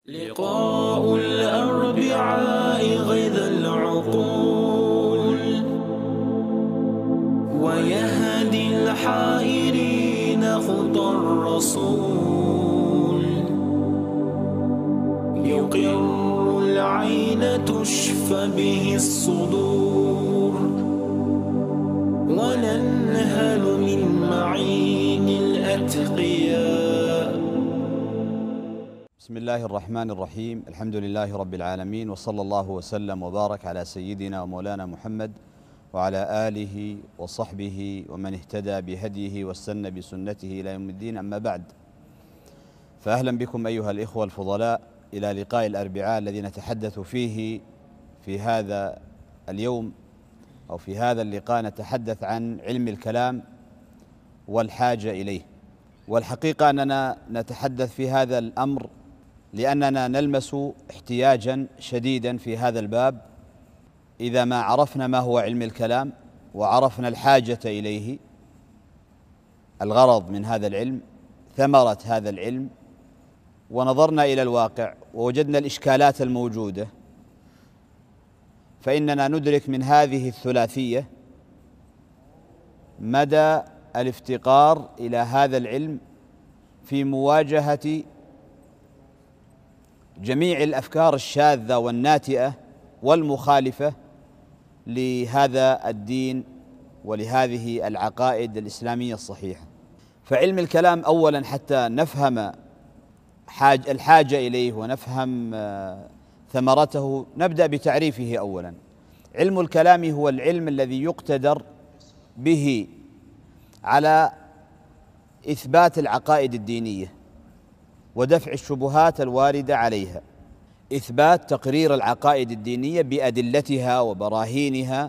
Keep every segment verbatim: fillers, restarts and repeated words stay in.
لقاء الأربعاء غيظ العقول ويهدي الحائرين خطى الرسول، يقر العين تشفى به الصدور وننهل من معين الأتقياء. بسم الله الرحمن الرحيم. الحمد لله رب العالمين، وصلى الله وسلم وبارك على سيدنا ومولانا محمد وعلى آله وصحبه ومن اهتدى بهديه واستنى بسنته إلى يوم الدين. أما بعد، فأهلا بكم أيها الإخوة الفضلاء إلى لقاء الأربعاء الذي نتحدث فيه في هذا اليوم أو في هذا اللقاء نتحدث عن علم الكلام والحاجة إليه. والحقيقة أننا نتحدث في هذا الأمر لأننا نلمس احتياجا شديدا في هذا الباب. إذا ما عرفنا ما هو علم الكلام وعرفنا الحاجة إليه، الغرض من هذا العلم، ثمرة هذا العلم، ونظرنا إلى الواقع ووجدنا الإشكالات الموجودة، فإننا ندرك من هذه الثلاثية مدى الافتقار إلى هذا العلم في مواجهة جميع الأفكار الشاذة والناتئة والمخالفة لهذا الدين ولهذه العقائد الإسلامية الصحيحة. فعلم الكلام أولا حتى نفهم حاج الحاجة إليه ونفهم ثمرته نبدأ بتعريفه. أولا، علم الكلام هو العلم الذي يقتدر به على إثبات العقائد الدينية ودفع الشبهات الواردة عليها، إثبات تقرير العقائد الدينية بأدلتها وبراهينها،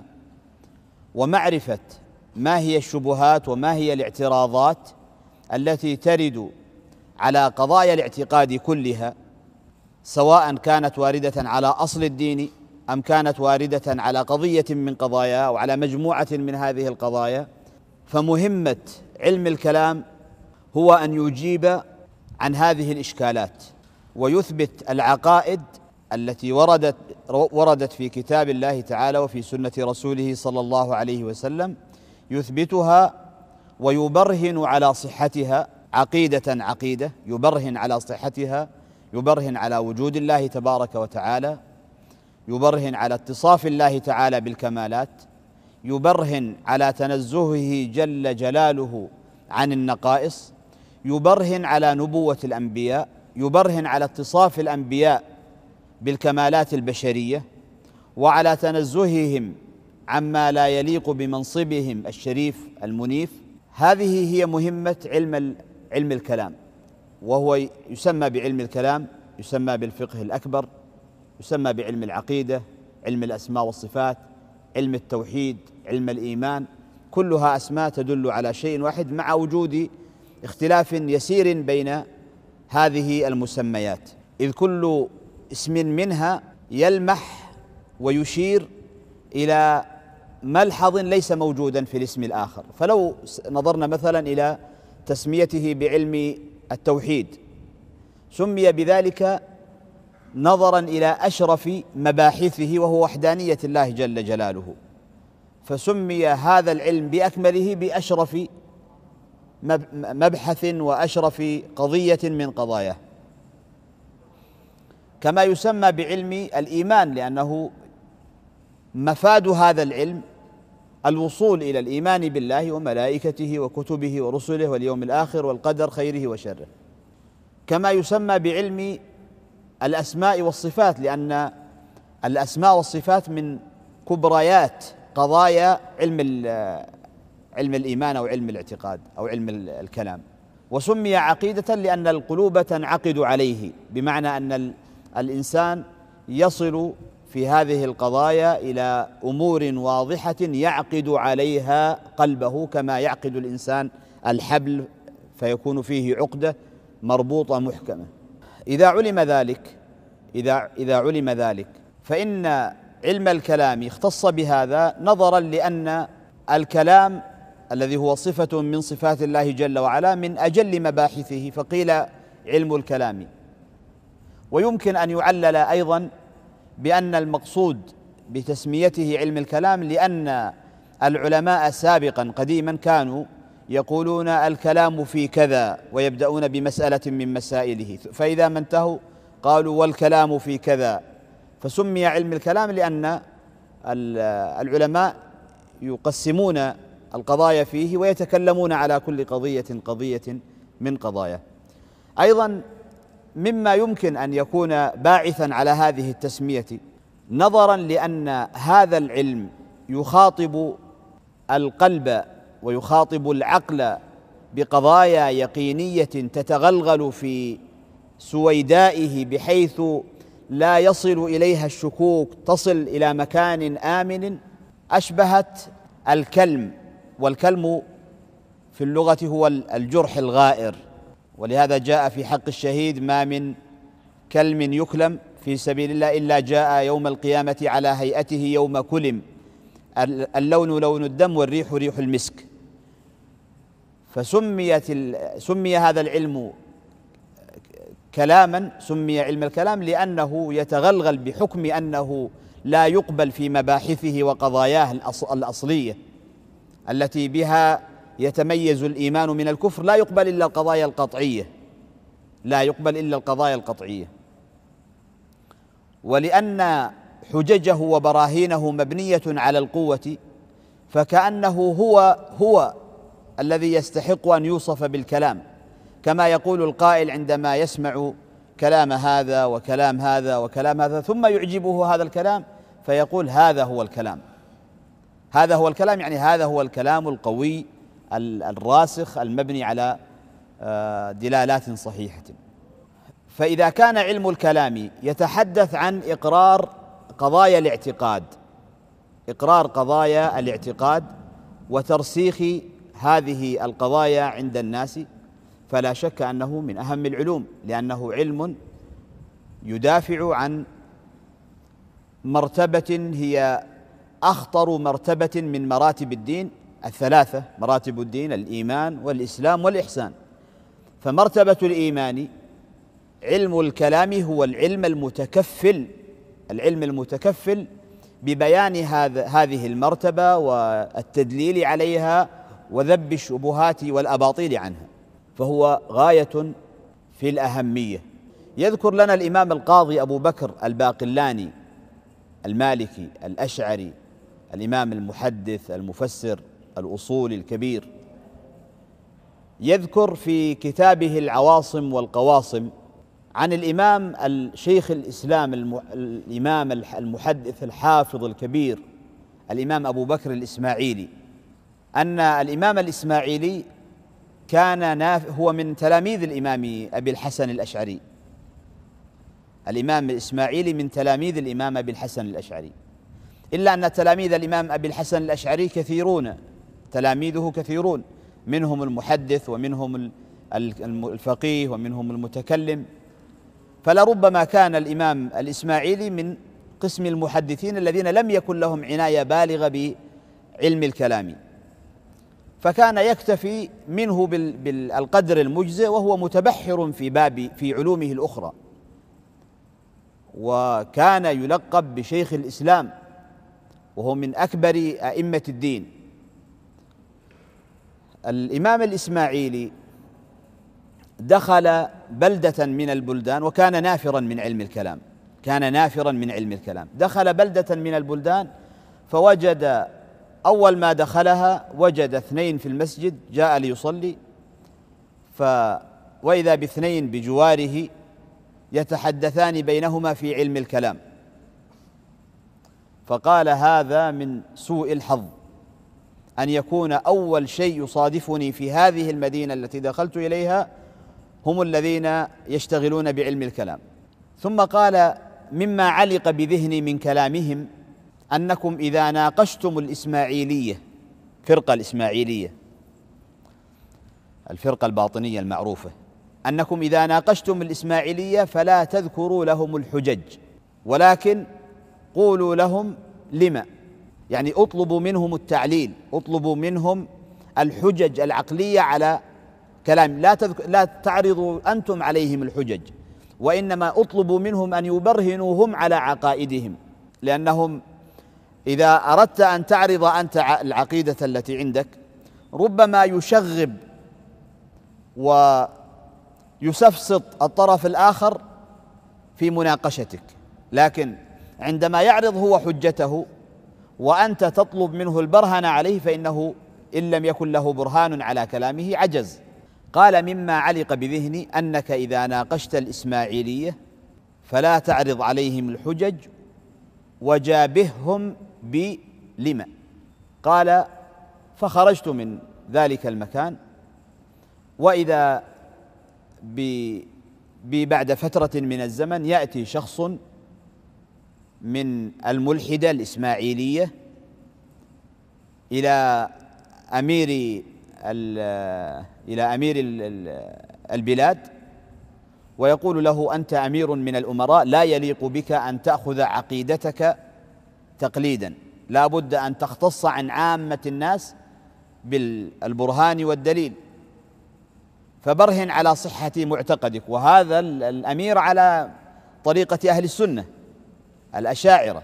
ومعرفة ما هي الشبهات وما هي الاعتراضات التي ترد على قضايا الاعتقاد كلها، سواء كانت واردة على أصل الدين أم كانت واردة على قضية من قضايا أو على مجموعة من هذه القضايا. فمهمة علم الكلام هو أن يجيب عن هذه الإشكالات ويثبت العقائد التي وردت وردت في كتاب الله تعالى وفي سنة رسوله صلى الله عليه وسلم، يثبتها ويبرهن على صحتها عقيدة عقيدة، يبرهن على صحتها، يبرهن على وجود الله تبارك وتعالى، يبرهن على اتصاف الله تعالى بالكمالات، يبرهن على تنزهه جل جلاله عن النقائص، يبرهن على نبوة الأنبياء، يبرهن على اتصاف الأنبياء بالكمالات البشرية وعلى تنزههم عما لا يليق بمنصبهم الشريف المنيف. هذه هي مهمة علم علم الكلام، وهو يسمى بعلم الكلام، يسمى بالفقه الأكبر، يسمى بعلم العقيدة، علم الأسماء والصفات، علم التوحيد، علم الإيمان، كلها أسماء تدل على شيء واحد مع وجود اختلاف يسير بين هذه المسميات، إذ كل اسم منها يلمح ويشير إلى ملحظ ليس موجودا في الاسم الآخر. فلو نظرنا مثلا إلى تسميته بعلم التوحيد، سمي بذلك نظرا إلى أشرف مباحثه وهو وحدانية الله جل جلاله، فسمي هذا العلم بأكمله بأشرف مبحث وأشرف قضية من قضاياه. كما يسمى بعلم الإيمان، لأنه مفاد هذا العلم الوصول إلى الإيمان بالله وملائكته وكتبه ورسله واليوم الآخر والقدر خيره وشره. كما يسمى بعلم الأسماء والصفات، لأن الأسماء والصفات من كبريات قضايا علم علم الإيمان أو علم الاعتقاد أو علم الكلام. وسمي عقيدة لأن القلوب تنعقد عليه، بمعنى أن الإنسان يصل في هذه القضايا إلى أمور واضحة يعقد عليها قلبه، كما يعقد الإنسان الحبل فيكون فيه عقدة مربوطة محكمة. إذا علم ذلك إذا إذا علم ذلك فإن علم الكلام اختص بهذا نظرا لأن الكلام الذي هو صفة من صفات الله جل وعلا من أجل مباحثه، فقيل علم الكلام. ويمكن أن يعلل أيضا بأن المقصود بتسميته علم الكلام لأن العلماء سابقا قديما كانوا يقولون الكلام في كذا ويبدأون بمسألة من مسائله، فإذا ما انتهوا قالوا والكلام في كذا، فسمي علم الكلام لأن العلماء يقسمون القضايا فيه ويتكلمون على كل قضية قضية من قضايا. أيضا مما يمكن أن يكون باعثا على هذه التسمية نظرا لأن هذا العلم يخاطب القلب ويخاطب العقل بقضايا يقينية تتغلغل في سويدائه بحيث لا يصل إليها الشكوك، تصل إلى مكان آمن، أشبهت الكلم، والكلم في اللغة هو الجرح الغائر، ولهذا جاء في حق الشهيد ما من كلم يكلم في سبيل الله إلا جاء يوم القيامة على هيئته يوم كلم، اللون لون الدم والريح ريح المسك. فسميت سمي هذا العلم كلاما، سمي علم الكلام لأنه يتغلغل بحكم أنه لا يقبل في مباحثه وقضاياه الأصلية التي بها يتميز الإيمان من الكفر، لا يقبل إلا القضايا القطعية، لا يقبل إلا القضايا القطعية. ولأن حججه وبراهينه مبنية على القوة، فكأنه هو هو الذي يستحق أن يوصف بالكلام، كما يقول القائل عندما يسمع كلام هذا وكلام هذا وكلام هذا ثم يعجبه هذا الكلام فيقول هذا هو الكلام، هذا هو الكلام، يعني هذا هو الكلام القوي الراسخ المبني على دلالات صحيحة. فإذا كان علم الكلام يتحدث عن إقرار قضايا الاعتقاد، إقرار قضايا الاعتقاد وترسيخ هذه القضايا عند الناس، فلا شك أنه من أهم العلوم، لأنه علم يدافع عن مرتبة هي أخطر مرتبة من مراتب الدين الثلاثة، مراتب الدين الإيمان والإسلام والإحسان. فمرتبة الإيمان علم الكلام هو العلم المتكفل العلم المتكفل ببيان هذا هذه المرتبة والتدليل عليها وذب الشبهات والأباطيل عنها، فهو غاية في الأهمية. يذكر لنا الإمام القاضي أبو بكر الباقلاني المالكي الأشعري، الإمام المحدث المفسر الأصول الكبير، يذكر في كتابه العواصم والقواصم عن الإمام الشيخ الإسلام الإمام المحدث الحافظ الكبير الإمام أبو بكر الإسماعيلي، أن الإمام الإسماعيلي كان هو من تلاميذ الإمام أبي الحسن الأشعري، الإمام الإسماعيلي من تلاميذ الإمام أبي الحسن الأشعري، إلا أن تلاميذ الإمام أبي الحسن الأشعري كثيرون، تلاميذه كثيرون، منهم المحدث ومنهم الفقيه ومنهم المتكلم، فلربما كان الإمام الإسماعيلي من قسم المحدثين الذين لم يكن لهم عناية بالغة بعلم الكلام، فكان يكتفي منه بالقدر المجزئ، وهو متبحر في باب في علومه الأخرى، وكان يلقب بشيخ الإسلام وهو من أكبر أئمة الدين. الإمام الإسماعيلي دخل بلدة من البلدان وكان نافرا من علم الكلام، كان نافرا من علم الكلام، دخل بلدة من البلدان فوجد أول ما دخلها وجد اثنين في المسجد، جاء ليصلي ف وإذا باثنين بجواره يتحدثان بينهما في علم الكلام، فقال هذا من سوء الحظ أن يكون أول شيء يصادفني في هذه المدينة التي دخلت إليها هم الذين يشتغلون بعلم الكلام. ثم قال مما علق بذهني من كلامهم أنكم إذا ناقشتم الإسماعيلية، فرقة الإسماعيلية الفرقة الباطنية المعروفة، أنكم إذا ناقشتم الإسماعيلية فلا تذكروا لهم الحجج، ولكن قولوا لهم لما، يعني اطلبوا منهم التعليل، اطلبوا منهم الحجج العقلية على كلام، لا, لا تعرضوا أنتم عليهم الحجج، وإنما أطلب منهم أن يبرهنوا هم على عقائدهم، لأنهم إذا أردت أن تعرض أنت العقيدة التي عندك ربما يشغب ويسفسط الطرف الآخر في مناقشتك، لكن عندما يعرض هو حجته وأنت تطلب منه البرهان عليه فإنه إن لم يكن له برهان على كلامه عجز. قال: مما علق بذهني أنك إذا ناقشت الإسماعيلية فلا تعرض عليهم الحجج وجابههم بلم. قال: فخرجت من ذلك المكان، وإذا بعد فترة من الزمن يأتي شخص من الملحدة الإسماعيلية إلى أمير إلى أمير البلاد ويقول له: أنت أمير من الأمراء، لا يليق بك أن تأخذ عقيدتك تقليدا، لا بد أن تختص عن عامة الناس بالبرهان والدليل، فبرهن على صحة معتقدك. وهذا الأمير على طريقة أهل السنة الأشاعرة،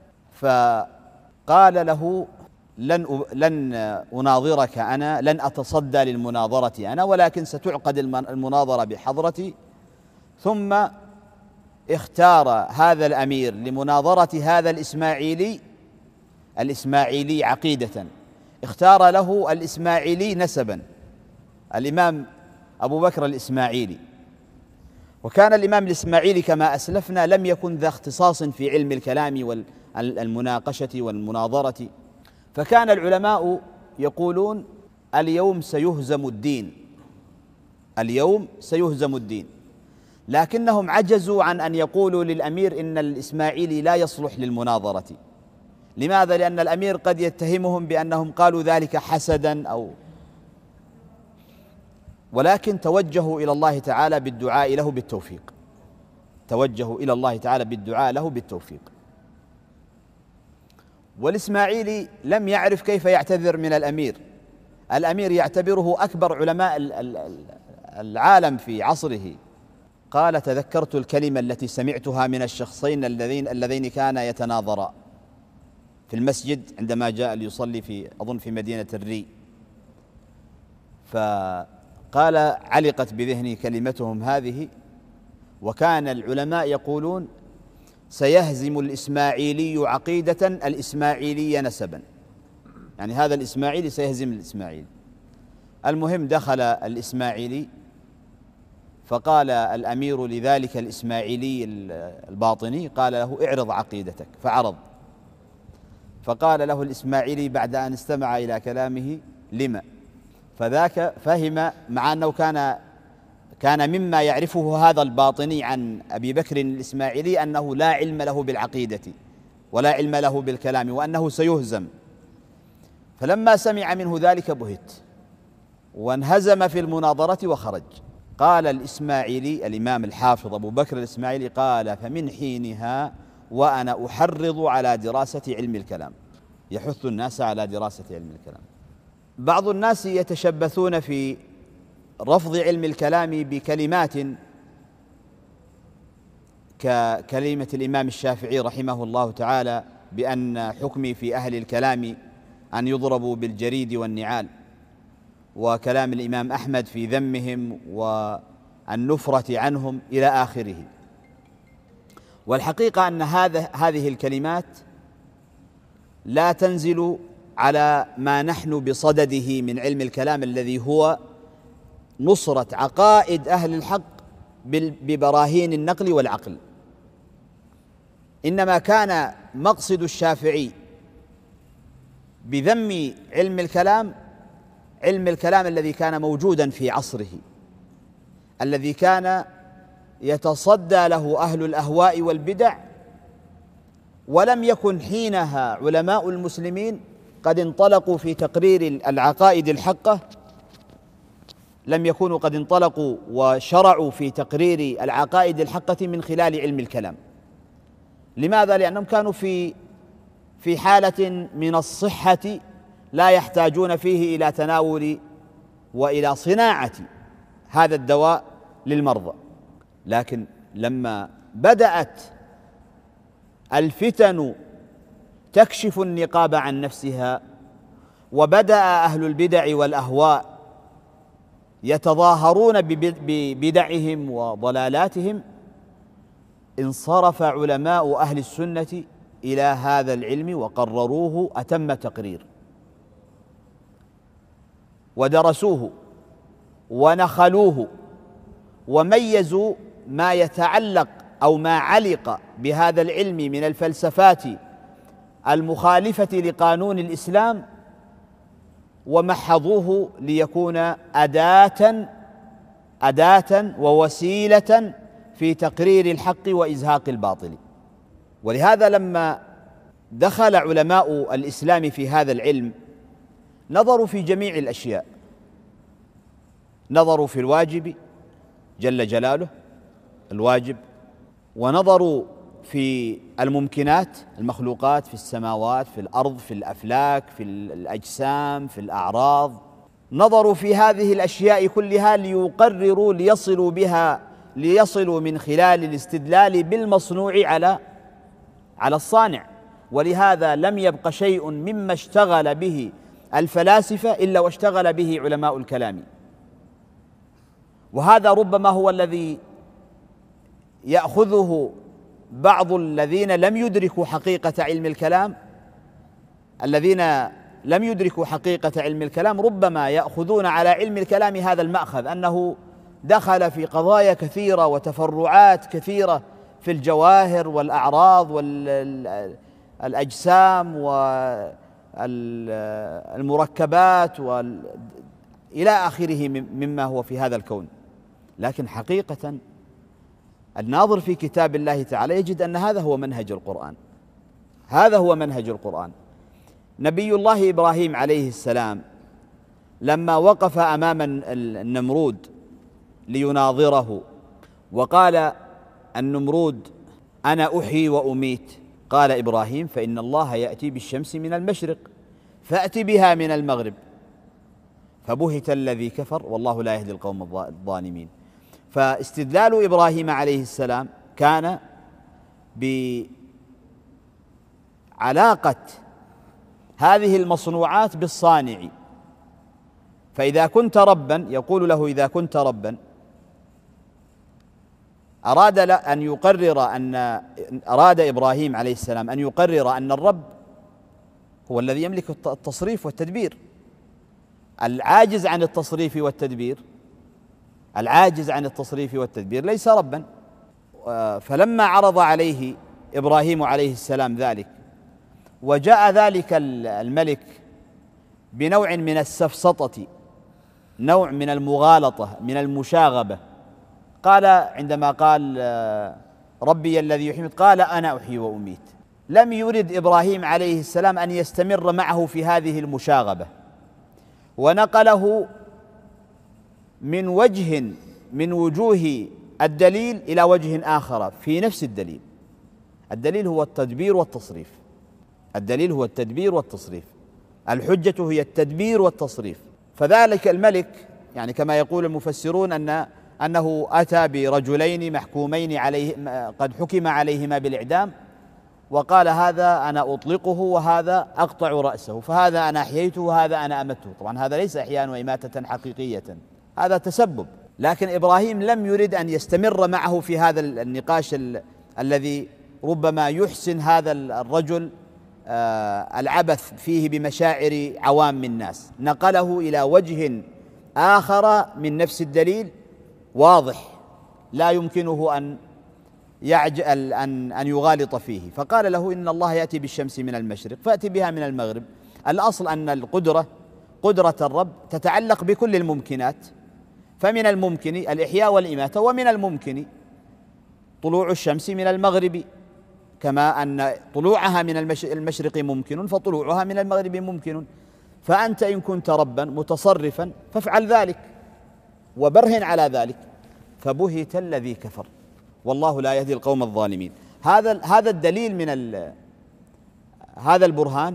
فقال له: لن لن أناظرك أنا، لن أتصدى للمناظرة أنا، ولكن ستعقد المناظرة بحضرتي. ثم اختار هذا الأمير لمناظرة هذا الإسماعيلي الإسماعيلي عقيدة، اختار له الإسماعيلي نسبا، الإمام أبو بكر الإسماعيلي. وكان الإمام الإسماعيلي كما أسلفنا لم يكن ذا اختصاص في علم الكلام والمناقشة والمناظرة، فكان العلماء يقولون: اليوم سيهزم الدين، اليوم سيهزم الدين، لكنهم عجزوا عن أن يقولوا للأمير إن الإسماعيلي لا يصلح للمناظرة. لماذا؟ لأن الأمير قد يتهمهم بأنهم قالوا ذلك حسدا أو ولكن توجهوا إلى الله تعالى بالدعاء له بالتوفيق، توجهوا إلى الله تعالى بالدعاء له بالتوفيق. والإسماعيلي لم يعرف كيف يعتذر من الأمير، الأمير يعتبره أكبر علماء العالم في عصره. قال: تذكرت الكلمة التي سمعتها من الشخصين اللذين اللذين كانا يتناظرا في المسجد عندما جاء ليصلي في أظن في مدينة الري، فقال: علقت بذهني كلمتهم هذه، وكان العلماء يقولون: سيهزم الإسماعيلي عقيدة الإسماعيلي نسبا، يعني هذا الإسماعيلي سيهزم الإسماعيلي. المهم دخل الإسماعيلي فقال الأمير لذلك الإسماعيلي الباطني، قال له: اعرض عقيدتك، فعرض. فقال له الإسماعيلي بعد أن استمع إلى كلامه: لما؟ فذاك فهم، مع أنه كان كان مما يعرفه هذا الباطني عن أبي بكر الإسماعيلي أنه لا علم له بالعقيدة ولا علم له بالكلام وأنه سيهزم. فلما سمع منه ذلك بهت وانهزم في المناظرة وخرج. قال الإسماعيلي الإمام الحافظ أبو بكر الإسماعيلي: قال: فمن حينها وأنا أحرض على دراسة علم الكلام، يحث الناس على دراسة علم الكلام. بعض الناس يتشبثون في رفض علم الكلام بكلمات ككلمة الإمام الشافعي رحمه الله تعالى بأن حكمي في أهل الكلام أن يضربوا بالجريد والنعال، وكلام الإمام أحمد في ذمهم والنفرة عنهم إلى آخره. والحقيقة أن هذا هذه الكلمات لا تنزل على ما نحن بصدده من علم الكلام الذي هو نصرة عقائد أهل الحق ببراهين النقل والعقل. إنما كان مقصد الشافعي بذم علم الكلام علم الكلام الذي كان موجودا في عصره، الذي كان يتصدى له أهل الأهواء والبدع، ولم يكن حينها علماء المسلمين قد انطلقوا في تقرير العقائد الحقة، لم يكونوا قد انطلقوا وشرعوا في تقرير العقائد الحقة من خلال علم الكلام. لماذا؟ لأنهم كانوا في في حالة من الصحة لا يحتاجون فيه إلى تناول وإلى صناعة هذا الدواء للمرضى. لكن لما بدأت الفتن تكشف النقاب عن نفسها، وبدأ أهل البدع والأهواء يتظاهرون ببدعهم وضلالاتهم، انصرف علماء أهل السنة إلى هذا العلم وقرروه أتم تقرير، ودرسوه ونخلوه وميزوا ما يتعلق أو ما علق بهذا العلم من الفلسفات المخالفة لقانون الإسلام، ومحضوه ليكون أداة أداة ووسيلة في تقرير الحق وإزهاق الباطل. ولهذا لما دخل علماء الإسلام في هذا العلم نظروا في جميع الأشياء، نظروا في الواجب جل جلاله الواجب، ونظروا في الممكنات المخلوقات في السماوات في الأرض في الأفلاك في الأجسام في الأعراض، نظروا في هذه الأشياء كلها ليقرروا ليصلوا بها ليصلوا من خلال الاستدلال بالمصنوع على على الصانع. ولهذا لم يبق شيء مما اشتغل به الفلاسفة إلا واشتغل به علماء الكلام، وهذا ربما هو الذي يأخذه بعض الذين لم يدركوا حقيقة علم الكلام الذين لم يدركوا حقيقة علم الكلام ربما يأخذون على علم الكلام هذا المأخذ، أنه دخل في قضايا كثيرة وتفرعات كثيرة في الجواهر والأعراض والأجسام والمركبات إلى آخره مما هو في هذا الكون. لكن حقيقة الناظر في كتاب الله تعالى يجد أن هذا هو منهج القرآن، هذا هو منهج القرآن. نبي الله إبراهيم عليه السلام لما وقف أمام النمرود ليناظره وقال النمرود أنا أحيي وأميت، قال إبراهيم فإن الله يأتي بالشمس من المشرق فأت بها من المغرب، فبهت الذي كفر والله لا يهدي القوم الظالمين. فاستدلال إبراهيم عليه السلام كان بعلاقة هذه المصنوعات بالصانع. فإذا كنت ربا، يقول له إذا كنت ربا، أراد أن يقرر أن أراد إبراهيم عليه السلام أن يقرر أن الرب هو الذي يملك التصريف والتدبير. العاجز عن التصريف والتدبير العاجز عن التصريف والتدبير ليس ربا. فلما عرض عليه إبراهيم عليه السلام ذلك، وجاء ذلك الملك بنوع من السفسطة، نوع من المغالطة من المشاغبة، قال عندما قال ربي الذي يحيي قال أنا أحيي وأميت. لم يرد إبراهيم عليه السلام أن يستمر معه في هذه المشاغبة، ونقله من وجه من وجوه الدليل إلى وجه آخر في نفس الدليل. الدليل هو التدبير والتصريف، الدليل هو التدبير والتصريف، الحجة هي التدبير والتصريف. فذلك الملك يعني كما يقول المفسرون أن أنه أتى برجلين محكومين عليه قد حكم عليهما بالإعدام، وقال هذا أنا أطلقه وهذا أقطع رأسه، فهذا أنا أحييته وهذا أنا أمته. طبعا هذا ليس إحياء وإماتة حقيقية، هذا تسبب. لكن إبراهيم لم يرد أن يستمر معه في هذا النقاش ال الذي ربما يحسن هذا الرجل آه العبث فيه بمشاعر عوام الناس، نقله إلى وجه آخر من نفس الدليل واضح لا يمكنه أن يعجل أن أن يغالط فيه. فقال له إن الله يأتي بالشمس من المشرق فأتي بها من المغرب. الأصل أن القدرة قدرة الرب تتعلق بكل الممكنات، فمن الممكن الإحياء والإماتة، ومن الممكن طلوع الشمس من المغرب، كما أن طلوعها من المشرق ممكن فطلوعها من المغرب ممكن. فأنت إن كنت ربا متصرفا فافعل ذلك وبرهن على ذلك، فبهت الذي كفر والله لا يهدي القوم الظالمين. هذا هذا الدليل من هذا البرهان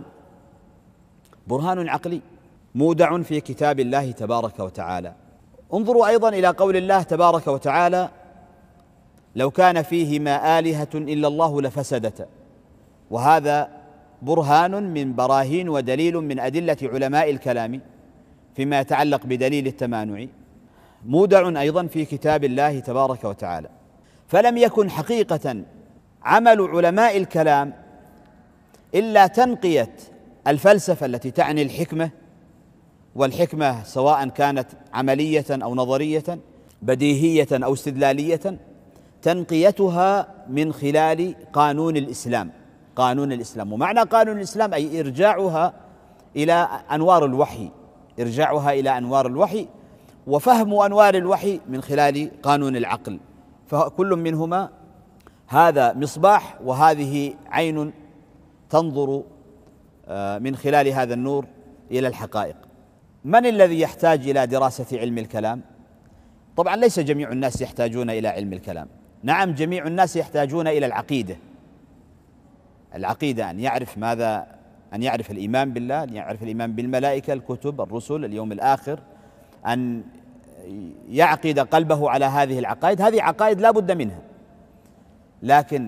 برهان عقلي مودع في كتاب الله تبارك وتعالى. انظروا أيضا إلى قول الله تبارك وتعالى لو كان فيهما آلهة إلا الله لفسدتا، وهذا برهان من براهين ودليل من أدلة علماء الكلام فيما يتعلق بدليل التمانع، مودع أيضا في كتاب الله تبارك وتعالى. فلم يكن حقيقة عمل علماء الكلام إلا تنقية الفلسفة التي تعني الحكمة، والحكمة سواء كانت عملية أو نظرية، بديهية أو استدلالية، تنقيتها من خلال قانون الإسلام. قانون الإسلام، ومعنى قانون الإسلام أي إرجاعها إلى أنوار الوحي، إرجاعها إلى أنوار الوحي، وفهم أنوار الوحي من خلال قانون العقل. فكل منهما هذا مصباح وهذه عين تنظر من خلال هذا النور إلى الحقائق. من الذي يحتاج إلى دراسة علم الكلام؟ طبعا ليس جميع الناس يحتاجون إلى علم الكلام، نعم جميع الناس يحتاجون إلى العقيدة. العقيدة أن يعرف ماذا، أن يعرف الإيمان بالله، أن يعرف الإيمان بالملائكة، الكتب، الرسل، اليوم الآخر، أن يعقد قلبه على هذه العقائد. هذه عقائد لا بد منها، لكن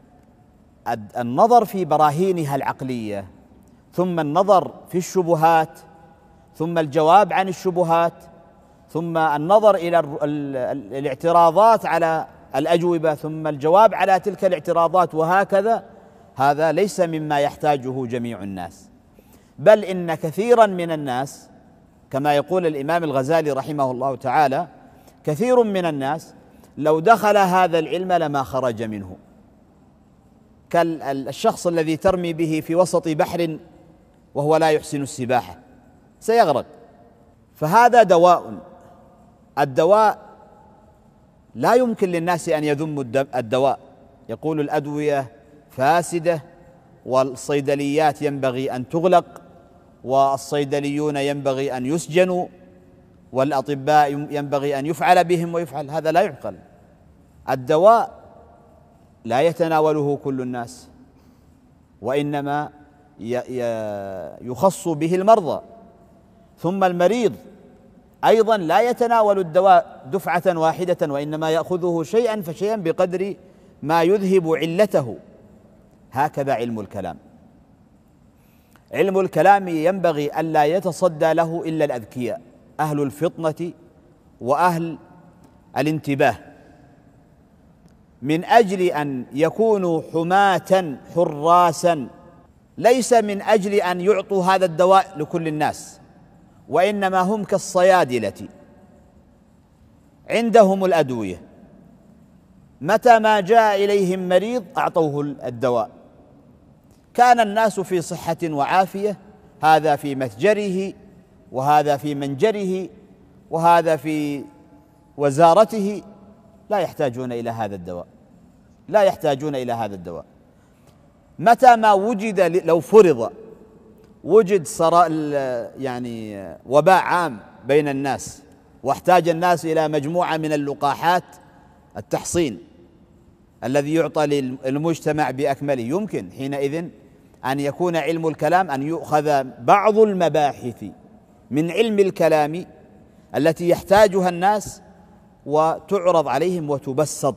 النظر في براهينها العقلية، ثم النظر في الشبهات، ثم الجواب عن الشبهات، ثم النظر إلى الاعتراضات على الأجوبة، ثم الجواب على تلك الاعتراضات، وهكذا، هذا ليس مما يحتاجه جميع الناس، بل إن كثيرا من الناس كما يقول الإمام الغزالي رحمه الله تعالى: كثير من الناس لو دخل هذا العلم لما خرج منه، كالشخص الذي ترمي به في وسط بحر وهو لا يحسن السباحة سيغرق. فهذا دواء، الدواء لا يمكن للناس أن يذموا الدواء، يقول الأدوية فاسدة، والصيدليات ينبغي أن تغلق، والصيدليون ينبغي أن يسجنوا، والأطباء ينبغي أن يفعل بهم ويفعل. هذا لا يعقل. الدواء لا يتناوله كل الناس، وإنما يخص به المرضى. ثم المريض أيضا لا يتناول الدواء دفعة واحدة، وإنما يأخذه شيئا فشيئا بقدر ما يذهب علته. هكذا علم الكلام. علم الكلام ينبغي ألا يتصدى له إلا الأذكياء، أهل الفطنة وأهل الانتباه، من أجل أن يكونوا حماة حراسا، ليس من أجل أن يعطوا هذا الدواء لكل الناس، وإنما هم كالصيادلة عندهم الأدوية، متى ما جاء إليهم مريض أعطوه الدواء. كان الناس في صحة وعافية، هذا في متجره، وهذا في منجره، وهذا في وزارته، لا يحتاجون إلى هذا الدواء، لا يحتاجون إلى هذا الدواء. متى ما وجد، لو فرض وجد صراء يعني وباء عام بين الناس، واحتاج الناس إلى مجموعة من اللقاحات، التحصين الذي يعطى للمجتمع بأكمله، يمكن حينئذ أن يكون علم الكلام أن يؤخذ بعض المباحث من علم الكلام التي يحتاجها الناس وتعرض عليهم وتبسط.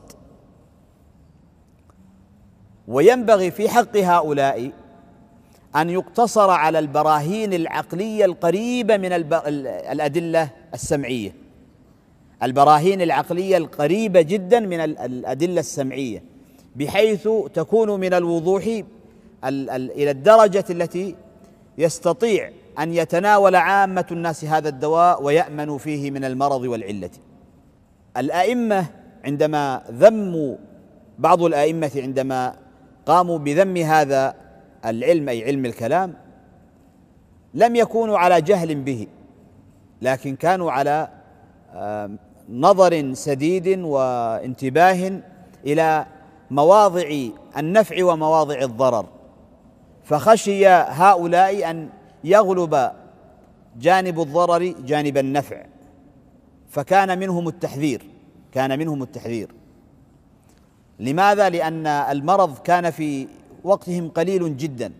وينبغي في حق هؤلاء أن يقتصر على البراهين العقلية القريبة من الأدلة السمعية، البراهين العقلية القريبة جدا من الأدلة السمعية، بحيث تكون من الوضوح إلى الدرجة التي يستطيع أن يتناول عامة الناس هذا الدواء ويأمنوا فيه من المرض والعلة. الأئمة عندما ذموا، بعض الأئمة عندما قاموا بذم هذا العلم أي علم الكلام، لم يكونوا على جهل به، لكن كانوا على نظر سديد وانتباه إلى مواضع النفع ومواضع الضرر، فخشي هؤلاء أن يغلب جانب الضرر جانب النفع، فكان منهم التحذير، كان منهم التحذير. لماذا؟ لأن المرض كان في وقتهم قليل جدا،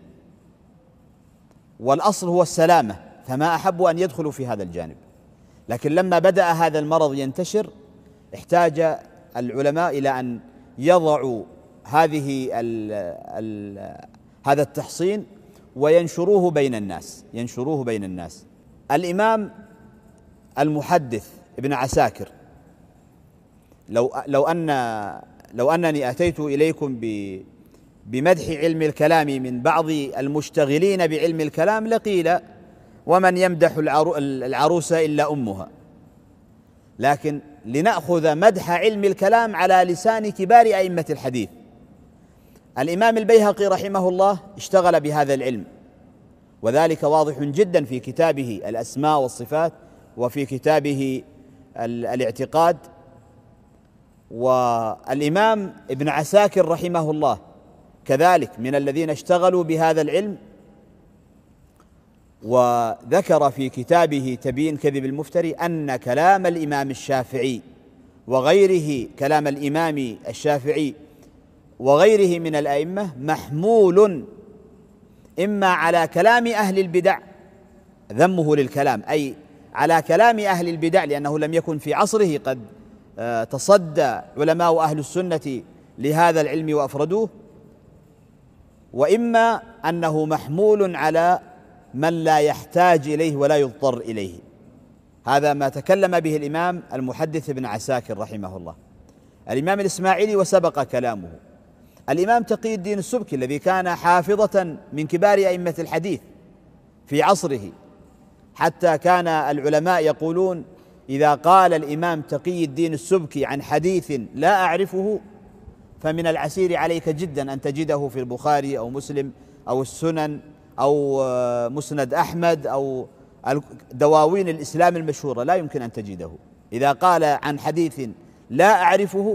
والأصل هو السلامة، فما أحبوا أن يدخلوا في هذا الجانب. لكن لما بدأ هذا المرض ينتشر، احتاج العلماء إلى أن يضع هذه ال ال هذا التحصين وينشروه بين الناس ينشروه بين الناس. الإمام المحدث ابن عساكر، لو لو أن لو أنني أتيت إليكم بمدح علم الكلام من بعض المشتغلين بعلم الكلام لقيل ومن يمدح العروس إلا أمها، لكن لنأخذ مدح علم الكلام على لسان كبار أئمة الحديث. الإمام البيهقي رحمه الله اشتغل بهذا العلم، وذلك واضح جدا في كتابه الأسماء والصفات وفي كتابه الاعتقاد. والإمام ابن عساكر رحمه الله كذلك من الذين اشتغلوا بهذا العلم، وذكر في كتابه تبيين كذب المفتري أن كلام الإمام الشافعي وغيره كلام الإمام الشافعي وغيره من الأئمة محمول إما على كلام أهل البدع، ذمه للكلام أي على كلام أهل البدع لأنه لم يكن في عصره قد تصدى علماء أهل السنة لهذا العلم وأفردوه، وإما أنه محمول على من لا يحتاج إليه ولا يضطر إليه. هذا ما تكلم به الإمام المحدث ابن عساكر رحمه الله. الإمام الإسماعيلي وسبق كلامه. الإمام تقي الدين السبكي الذي كان حافظة من كبار أئمة الحديث في عصره، حتى كان العلماء يقولون إذا قال الإمام تقي الدين السبكي عن حديث لا أعرفه فمن العسير عليك جدا أن تجده في البخاري أو مسلم أو السنن أو مسند أحمد أو دواوين الإسلام المشهورة، لا يمكن أن تجده. إذا قال عن حديث لا أعرفه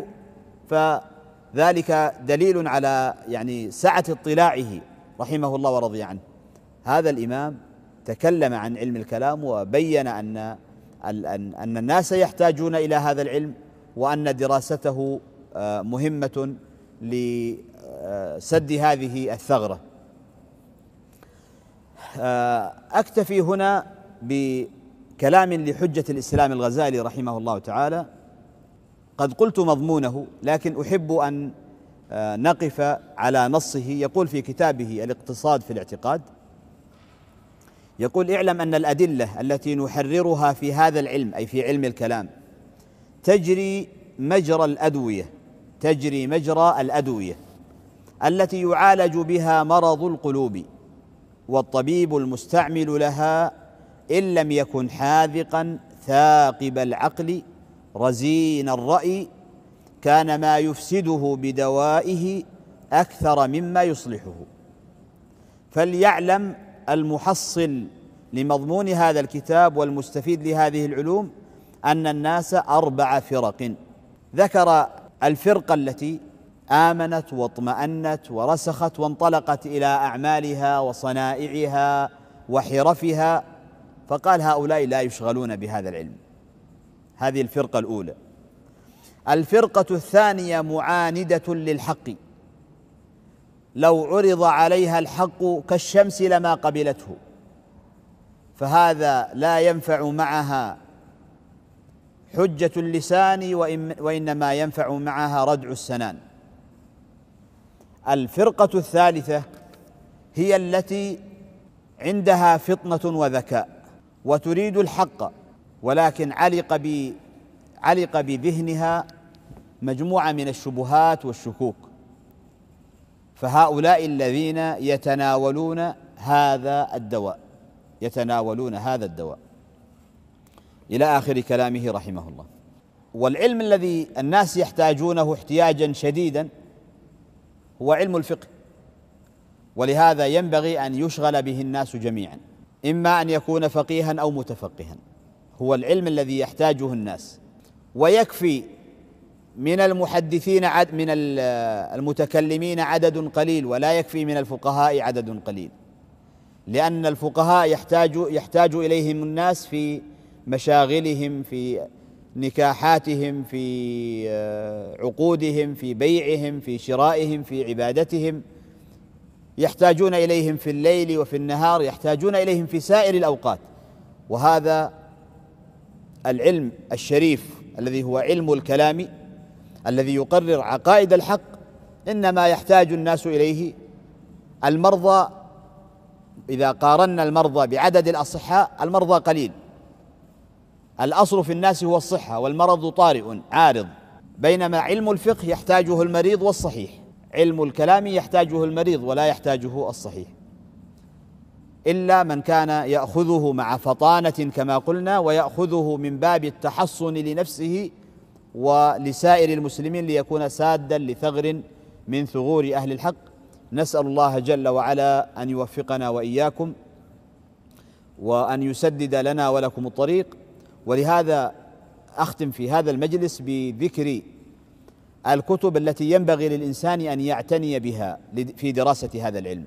فذلك دليل على يعني سعة اطلاعه رحمه الله ورضي عنه. هذا الإمام تكلم عن علم الكلام وبين أن أن الناس يحتاجون إلى هذا العلم، وأن دراسته مهمة لسد هذه الثغرة. أكتفي هنا بكلام لحجة الإسلام الغزالي رحمه الله تعالى، قد قلت مضمونه لكن أحب أن نقف على نصه. يقول في كتابه الاقتصاد في الاعتقاد، يقول: اعلم أن الأدلة التي نحررها في هذا العلم أي في علم الكلام تجري مجرى الأدوية تجري مجرى الأدوية التي يعالج بها مرض القلوب، والطبيب المستعمل لها إن لم يكن حاذقا ثاقب العقل رزين الرأي كان ما يفسده بدوائه أكثر مما يصلحه. فليعلم المحصل لمضمون هذا الكتاب والمستفيد لهذه العلوم أن الناس أربع فرق. ذكر الفرقة التي آمنت واطمأنت ورسخت وانطلقت إلى أعمالها وصنائعها وحرفها، فقال: هؤلاء لا يشغلون بهذا العلم. هذه الفرقة الأولى. الفرقة الثانية معاندة للحق، لو عرض عليها الحق كالشمس لما قبلته، فهذا لا ينفع معها حجة اللسان وإنما ينفع معها ردع السنان. الفرقة الثالثة هي التي عندها فطنة وذكاء وتريد الحق، ولكن علق ب علق بذهنها مجموعة من الشبهات والشكوك، فهؤلاء الذين يتناولون هذا الدواء يتناولون هذا الدواء إلى آخر كلامه رحمه الله. والعلم الذي الناس يحتاجونه احتياجا شديدا هو علم الفقه، ولهذا ينبغي أن يشغل به الناس جميعا، إما أن يكون فقيها أو متفقها. هو العلم الذي يحتاجه الناس، ويكفي من المحدثين عد من المتكلمين عدد قليل، ولا يكفي من الفقهاء عدد قليل، لأن الفقهاء يحتاج يحتاج إليهم الناس في مشاغلهم، في نكاحاتهم، في عقودهم، في بيعهم، في شرائهم، في عبادتهم، يحتاجون إليهم في الليل وفي النهار، يحتاجون إليهم في سائر الأوقات. وهذا العلم الشريف الذي هو علم الكلام الذي يقرر عقائد الحق إنما يحتاج الناس إليه المرضى. إذا قارنا المرضى بعدد الأصحاء المرضى قليل، الأصل في الناس هو الصحة والمرض طارئ عارض، بينما علم الفقه يحتاجه المريض والصحيح، علم الكلام يحتاجه المريض ولا يحتاجه الصحيح، إلا من كان يأخذه مع فطانة كما قلنا، ويأخذه من باب التحصن لنفسه ولسائر المسلمين ليكون سادا لثغر من ثغور أهل الحق. نسأل الله جل وعلا أن يوفقنا وإياكم وأن يسدد لنا ولكم الطريق. ولهذا أختم في هذا المجلس بذكر الكتب التي ينبغي للإنسان أن يعتني بها في دراسة هذا العلم.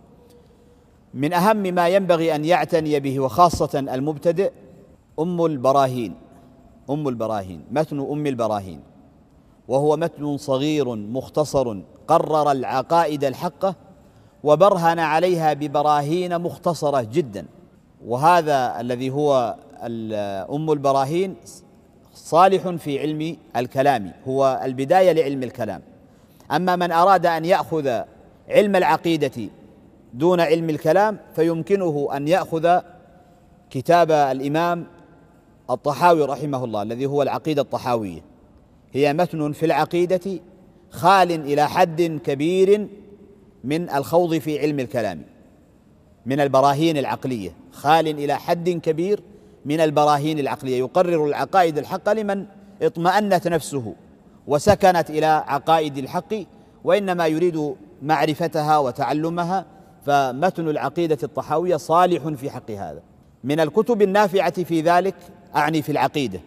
من أهم ما ينبغي أن يعتني به وخاصة المبتدئ أم البراهين، أم البراهين متن أم البراهين، وهو متن صغير مختصر قرر العقائد الحقة وبرهن عليها ببراهين مختصرة جدا. وهذا الذي هو أم البراهين صالح في علم الكلام، هو البداية لعلم الكلام. أما من أراد أن يأخذ علم العقيدة دون علم الكلام فيمكنه أن يأخذ كتاب الإمام الطحاوي رحمه الله الذي هو العقيدة الطحاوية، هي متن في العقيدة خال إلى حد كبير من الخوض في علم الكلام، من البراهين العقلية، خال إلى حد كبير من البراهين العقلية، يقرر العقائد الحق لمن اطمأنت نفسه وسكنت إلى عقائد الحق وإنما يريد معرفتها وتعلمها، فمتن العقيدة الطحاوية صالح في حق هذا. من الكتب النافعة في ذلك أعني في العقيدة،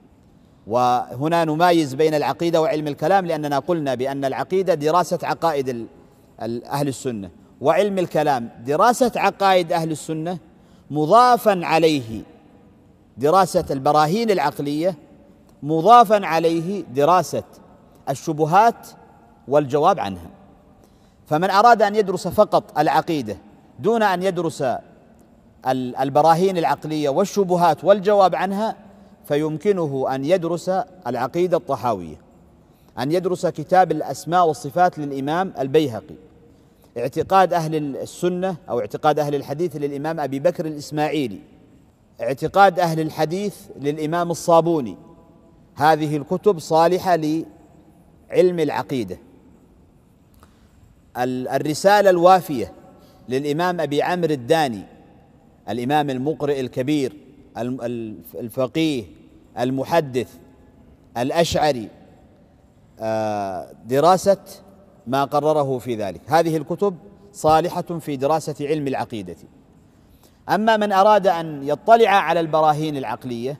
وهنا نمايز بين العقيدة وعلم الكلام لأننا قلنا بأن العقيدة دراسة عقائد أهل السنة، وعلم الكلام دراسة عقائد أهل السنة مضافا عليه دراسة البراهين العقلية، مضافا عليه دراسة الشبهات والجواب عنها. فمن أراد أن يدرس فقط العقيدة دون أن يدرس البراهين العقلية والشبهات والجواب عنها فيمكنه أن يدرس العقيدة الطحاوية، أن يدرس كتاب الأسماء والصفات للإمام البيهقي، اعتقاد أهل السنة أو اعتقاد أهل الحديث للإمام أبي بكر الإسماعيلي، اعتقاد أهل الحديث للإمام الصابوني. هذه الكتب صالحة لعلم العقيدة. الرسالة الوافية للإمام أبي عمرو الداني، الإمام المقرئ الكبير الفقيه المحدث الأشعري، دراسة ما قرره في ذلك. هذه الكتب صالحة في دراسة علم العقيدة. أما من أراد أن يطلع على البراهين العقلية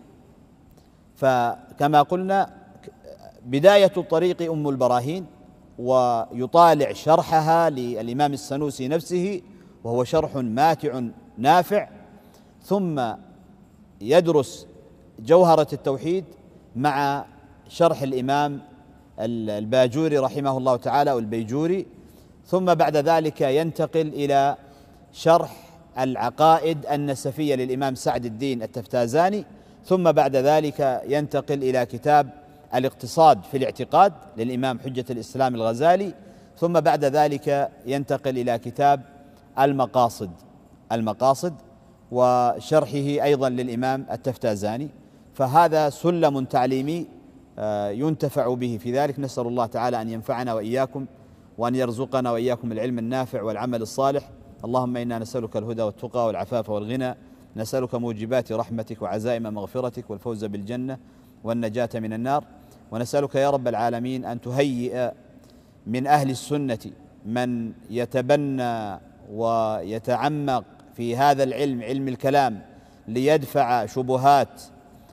فكما قلنا بداية الطريق أم البراهين، ويطالع شرحها للإمام السنوسي نفسه وهو شرح ماتع نافع، ثم يدرس جوهرة التوحيد مع شرح الإمام الباجوري رحمه الله تعالى أو البيجوري، ثم بعد ذلك ينتقل إلى شرح العقائد النسفية للإمام سعد الدين التفتازاني، ثم بعد ذلك ينتقل إلى كتاب الاقتصاد في الاعتقاد للإمام حجة الإسلام الغزالي، ثم بعد ذلك ينتقل إلى كتاب المقاصد المقاصد وشرحه أيضا للإمام التفتازاني. فهذا سلم تعليمي ينتفع به في ذلك. نسأل الله تعالى أن ينفعنا وإياكم وأن يرزقنا وإياكم العلم النافع والعمل الصالح. اللهم إنا نسألك الهدى والتقى والعفاف والغنى، نسألك موجبات رحمتك وعزائم مغفرتك والفوز بالجنة والنجاة من النار، ونسألك يا رب العالمين أن تهيئ من أهل السنة من يتبنى ويتعمق في هذا العلم، علم الكلام، ليدفع شبهات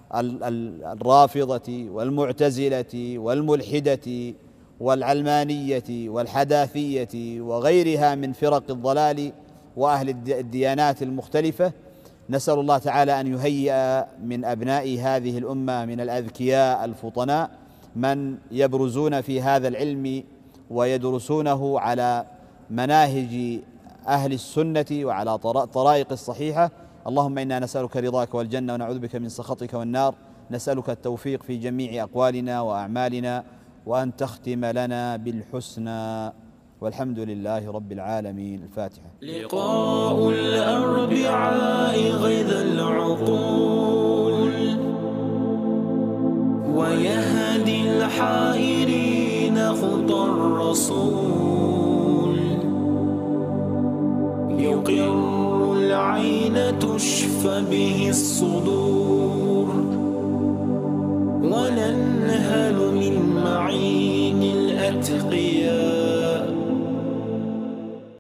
الرافضة والمعتزلة والملحدة والعلمانية والحداثية وغيرها من فرق الضلال وأهل الديانات المختلفة. نسأل الله تعالى أن يهيئ من أبناء هذه الأمة من الأذكياء الفطناء من يبرزون في هذا العلم ويدرسونه على مناهج أهل السنة وعلى طرائق الصحيحة. اللهم إنا نسألك رضاك والجنة ونعوذ بك من سخطك والنار. نسألك التوفيق في جميع أقوالنا وأعمالنا، وأن تختم لنا بالحسنى، والحمد لله رب العالمين. الفاتحة. لقاء الأربعاء غيظ العقول، ويهدي الحائرين خطى الرسول، يقر العين تشفى به الصدور، وننهل من معين الأتقياء